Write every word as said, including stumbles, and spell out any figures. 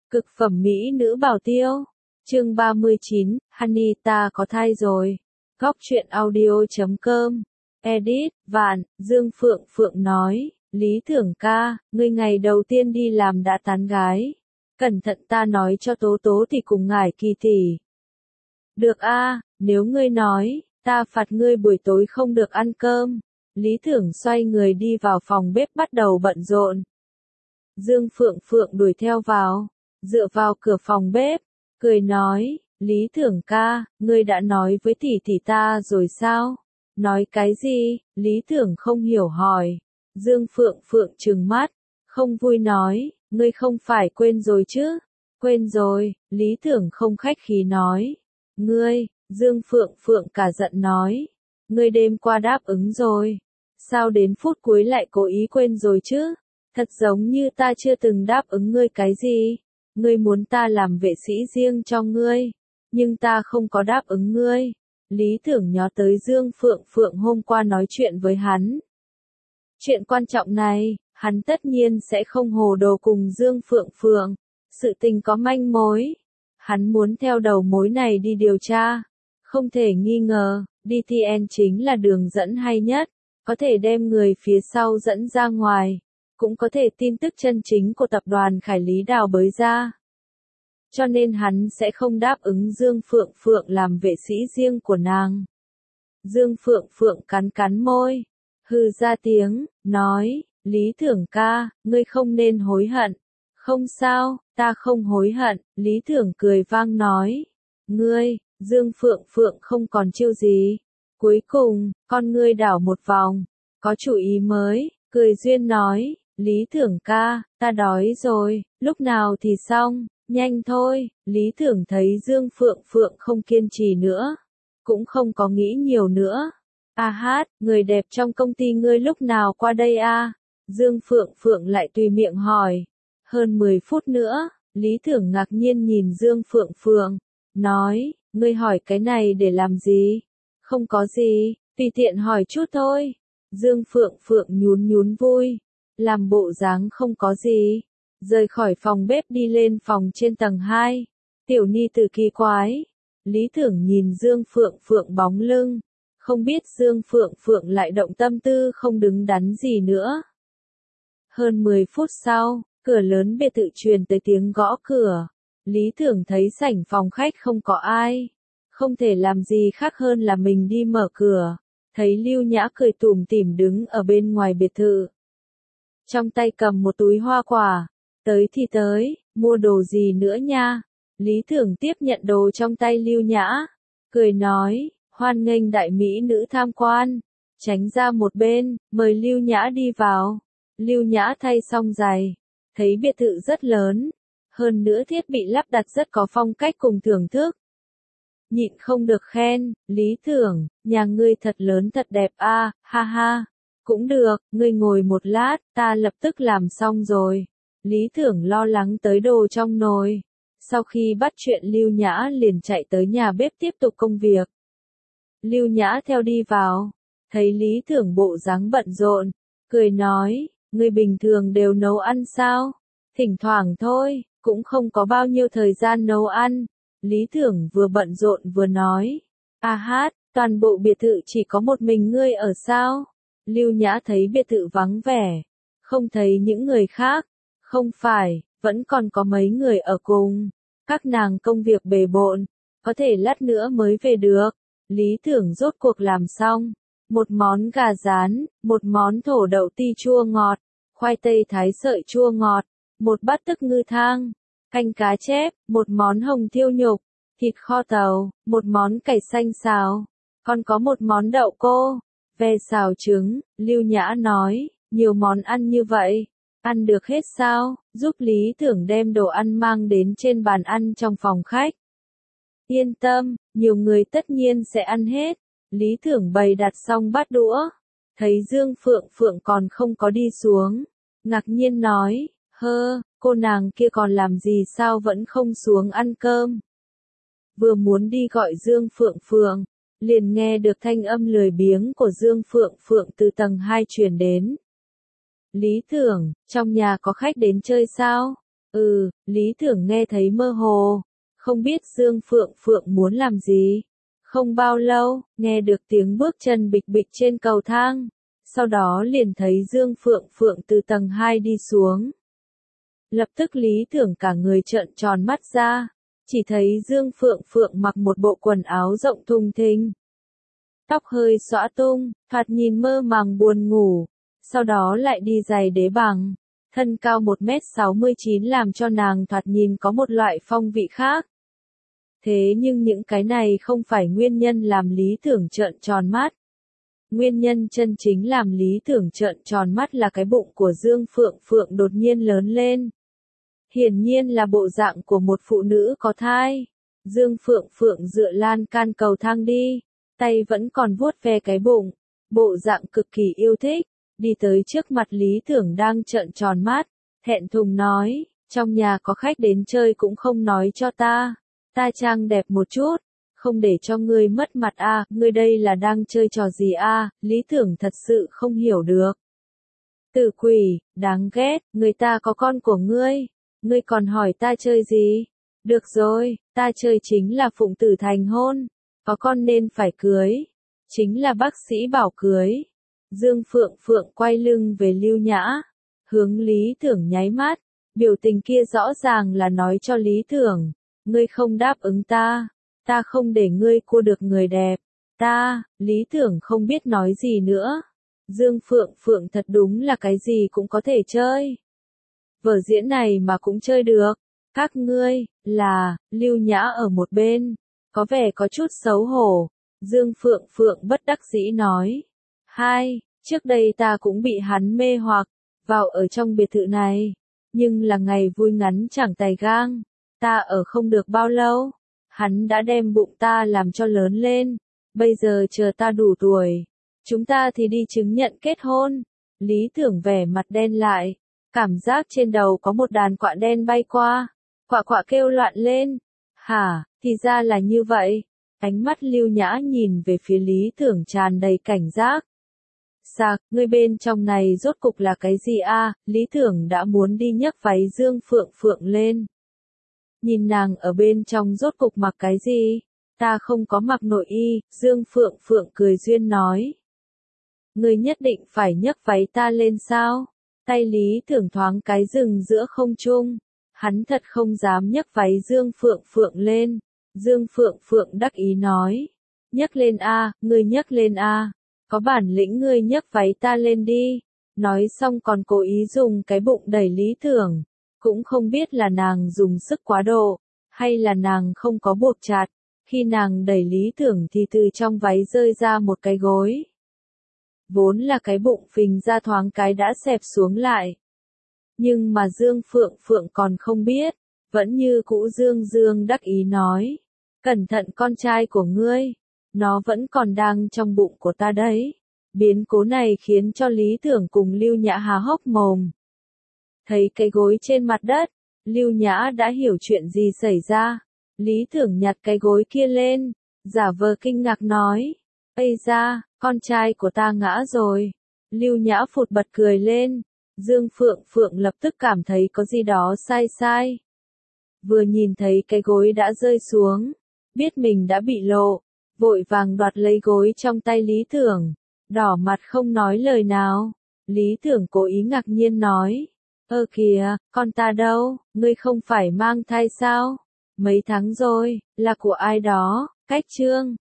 Cực phẩm mỹ nữ bảo tiêu. Chương ba mươi chín, Honey ta có thai rồi. Góc truyện audio chấm com. Edit, Vạn, Dương Phượng Phượng nói, Lý Thưởng ca, ngươi ngày đầu tiên đi làm đã tán gái. Cẩn thận ta nói cho Tố Tố thì cùng ngải kỳ tỷ. Được a, nếu ngươi nói, ta phạt ngươi buổi tối không được ăn cơm. Lý Thưởng xoay người đi vào phòng bếp bắt đầu bận rộn. Dương Phượng Phượng đuổi theo vào, dựa vào cửa phòng bếp, cười nói, Lý Thưởng ca, ngươi đã nói với tỷ tỷ ta rồi sao? Nói cái gì? Lý Thưởng không hiểu hỏi. Dương Phượng Phượng trừng mắt, không vui nói, ngươi không phải quên rồi chứ? Quên rồi, Lý Thưởng không khách khí nói. Ngươi, Dương Phượng Phượng cả giận nói, ngươi đêm qua đáp ứng rồi. Sao đến phút cuối lại cố ý quên rồi chứ? Thật giống như ta chưa từng đáp ứng ngươi cái gì. Ngươi muốn ta làm vệ sĩ riêng cho ngươi, nhưng ta không có đáp ứng ngươi. Lý Thưởng nhớ tới Dương Phượng Phượng hôm qua nói chuyện với hắn. Chuyện quan trọng này, hắn tất nhiên sẽ không hồ đồ cùng Dương Phượng Phượng. Sự tình có manh mối. Hắn muốn theo đầu mối này đi điều tra. Không thể nghi ngờ, đê tê en chính là đường dẫn hay nhất. Có thể đem người phía sau dẫn ra ngoài. Cũng có thể tin tức chân chính của tập đoàn Khải Lý đào bới ra. Cho nên hắn sẽ không đáp ứng Dương Phượng Phượng làm vệ sĩ riêng của nàng. Dương Phượng Phượng cắn cắn môi, hừ ra tiếng, nói, Lý Thưởng ca, ngươi không nên hối hận. Không sao, ta không hối hận, Lý Thưởng cười vang nói. Ngươi, Dương Phượng Phượng không còn chiêu gì. Cuối cùng, con ngươi đảo một vòng, có chủ ý mới, cười duyên nói, Lý Thưởng ca, ta đói rồi, lúc nào thì xong, nhanh thôi. Lý Thưởng thấy Dương Phượng Phượng không kiên trì nữa, cũng không có nghĩ nhiều nữa. A hát, người đẹp trong công ty ngươi lúc nào qua đây a? Dương Phượng Phượng lại tùy miệng hỏi. Hơn mười phút nữa, Lý Thưởng ngạc nhiên nhìn Dương Phượng Phượng, nói, ngươi hỏi cái này để làm gì? Không có gì, tùy tiện hỏi chút thôi. Dương Phượng Phượng nhún nhún vui, làm bộ dáng không có gì, rời khỏi phòng bếp đi lên phòng trên tầng hai. Tiểu ni tử kỳ quái. Lý Thưởng nhìn Dương Phượng Phượng bóng lưng, không biết Dương Phượng Phượng lại động tâm tư không đứng đắn gì nữa. Hơn mười phút sau, cửa lớn biệt thự truyền tới tiếng gõ cửa. Lý Thưởng thấy sảnh phòng khách không có ai, không thể làm gì khác hơn là mình đi mở cửa. Thấy Lưu Nhã cười tủm tỉm đứng ở bên ngoài biệt thự, trong tay cầm một túi hoa quả. Tới thì tới, mua đồ gì nữa nha? Lý Thưởng tiếp nhận đồ trong tay Lưu Nhã, cười nói, hoan nghênh đại mỹ nữ tham quan. Tránh ra một bên, mời Lưu Nhã đi vào. Lưu Nhã thay xong giày, thấy biệt thự rất lớn, hơn nữa thiết bị lắp đặt rất có phong cách cùng thưởng thức. Nhịn không được khen, Lý Thưởng, nhà ngươi thật lớn thật đẹp a, ha ha. Cũng được, ngươi ngồi một lát, ta lập tức làm xong rồi. Lý Thưởng lo lắng tới đồ trong nồi. Sau khi bắt chuyện Lưu Nhã liền chạy tới nhà bếp tiếp tục công việc. Lưu Nhã theo đi vào, thấy Lý Thưởng bộ dáng bận rộn, cười nói, ngươi bình thường đều nấu ăn sao? Thỉnh thoảng thôi, cũng không có bao nhiêu thời gian nấu ăn. Lý Thưởng vừa bận rộn vừa nói, a hát, toàn bộ biệt thự chỉ có một mình ngươi ở sao? Lưu Nhã thấy biệt thự vắng vẻ, không thấy những người khác. Không phải, vẫn còn có mấy người ở cùng. Các nàng công việc bề bộn, có thể lát nữa mới về được. Lý Thưởng rốt cuộc làm xong. Một món gà rán, một món thổ đậu ti chua ngọt, khoai tây thái sợi chua ngọt, một bát tức ngư thang, canh cá chép, một món hồng thiêu nhục, thịt kho tàu, một món cải xanh xào, còn có một món đậu cô, ve xào trứng. Lưu Nhã nói, nhiều món ăn như vậy, ăn được hết sao? Giúp Lý Thưởng đem đồ ăn mang đến trên bàn ăn trong phòng khách. Yên tâm, nhiều người tất nhiên sẽ ăn hết. Lý Thưởng bày đặt xong bát đũa, thấy Dương Phượng Phượng còn không có đi xuống, ngạc nhiên nói, hơ, cô nàng kia còn làm gì sao vẫn không xuống ăn cơm? Vừa muốn đi gọi Dương Phượng Phượng, liền nghe được thanh âm lười biếng của Dương Phượng Phượng từ tầng hai truyền đến. Lý Thưởng, trong nhà có khách đến chơi sao? Ừ, Lý Tưởng nghe thấy mơ hồ, không biết Dương Phượng Phượng muốn làm gì. Không bao lâu, nghe được tiếng bước chân bịch bịch trên cầu thang, sau đó liền thấy Dương Phượng Phượng từ tầng hai đi xuống. Lập tức Lý Tưởng cả người trợn tròn mắt ra, chỉ thấy Dương Phượng Phượng mặc một bộ quần áo rộng thùng thình. Tóc hơi xõa tung, thoạt nhìn mơ màng buồn ngủ, sau đó lại đi giày đế bằng. Thân cao một mét sáu mươi chín làm cho nàng thoạt nhìn có một loại phong vị khác. Thế nhưng những cái này không phải nguyên nhân làm Lý Tưởng trợn tròn mắt. Nguyên nhân chân chính làm Lý Tưởng trợn tròn mắt là cái bụng của Dương Phượng Phượng đột nhiên lớn lên. Hiển nhiên là bộ dạng của một phụ nữ có thai. Dương Phượng Phượng dựa lan can cầu thang đi, tay vẫn còn vuốt ve cái bụng, bộ dạng cực kỳ yêu thích, đi tới trước mặt Lý Tưởng đang trợn tròn mắt, thẹn thùng nói, trong nhà có khách đến chơi cũng không nói cho ta, ta trang đẹp một chút, không để cho ngươi mất mặt a, à, ngươi đây là đang chơi trò gì a, à? Lý Tưởng thật sự không hiểu được. Tử quỷ, đáng ghét, người ta có con của ngươi, ngươi còn hỏi ta chơi gì? Được rồi, ta chơi chính là phụng tử thành hôn, có con nên phải cưới, chính là bác sĩ bảo cưới. Dương Phượng Phượng quay lưng về Lưu Nhã, hướng Lý Tưởng nháy mắt, biểu tình kia rõ ràng là nói cho Lý Tưởng, ngươi không đáp ứng ta, ta không để ngươi cua được người đẹp, ta, Lý Tưởng không biết nói gì nữa. Dương Phượng Phượng thật đúng là cái gì cũng có thể chơi. Vở diễn này mà cũng chơi được, các ngươi, là, Lưu Nhã ở một bên, có vẻ có chút xấu hổ, Dương Phượng Phượng bất đắc dĩ nói. Hai, trước đây ta cũng bị hắn mê hoặc, vào ở trong biệt thự này, nhưng là ngày vui ngắn chẳng tài gang, ta ở không được bao lâu, hắn đã đem bụng ta làm cho lớn lên, bây giờ chờ ta đủ tuổi, chúng ta thì đi chứng nhận kết hôn. Lý Tưởng vẻ mặt đen lại, cảm giác trên đầu có một đàn quạ đen bay qua, quạ quạ kêu loạn lên, hả, thì ra là như vậy, ánh mắt Lưu Nhã nhìn về phía Lý Tưởng tràn đầy cảnh giác. Sạc, ngươi bên trong này rốt cục là cái gì a? À? Lý Tưởng đã muốn đi nhấc váy Dương Phượng Phượng lên. Nhìn nàng ở bên trong rốt cục mặc cái gì? Ta không có mặc nội y, Dương Phượng Phượng cười duyên nói. Ngươi nhất định phải nhấc váy ta lên sao? Tay Lý Tưởng thoáng cái dừng giữa không trung. Hắn thật không dám nhấc váy Dương Phượng Phượng lên. Dương Phượng Phượng đắc ý nói. Nhấc lên a, ngươi nhấc lên a. Có bản lĩnh ngươi nhấc váy ta lên đi. Nói xong còn cố ý dùng cái bụng đẩy Lý Tưởng. Cũng không biết là nàng dùng sức quá độ, hay là nàng không có buộc chặt. Khi nàng đẩy Lý Tưởng thì từ trong váy rơi ra một cái gối. Vốn là cái bụng phình ra thoáng cái đã xẹp xuống lại. Nhưng mà Dương Phượng Phượng còn không biết, vẫn như cũ Dương Dương đắc ý nói. Cẩn thận con trai của ngươi, nó vẫn còn đang trong bụng của ta đấy. Biến cố này khiến cho Lý Tưởng cùng Lưu Nhã há hốc mồm. Thấy cái gối trên mặt đất, Lưu Nhã đã hiểu chuyện gì xảy ra. Lý Tưởng nhặt cái gối kia lên, giả vờ kinh ngạc nói. Ây da, con trai của ta ngã rồi. Lưu Nhã phụt bật cười lên. Dương Phượng Phượng lập tức cảm thấy có gì đó sai sai. Vừa nhìn thấy cái gối đã rơi xuống, biết mình đã bị lộ, vội vàng đoạt lấy gối trong tay Lý Tưởng, đỏ mặt không nói lời nào. Lý Tưởng cố ý ngạc nhiên nói, ơ kìa, con ta đâu, ngươi không phải mang thai sao? Mấy tháng rồi, là của ai đó, cách trương.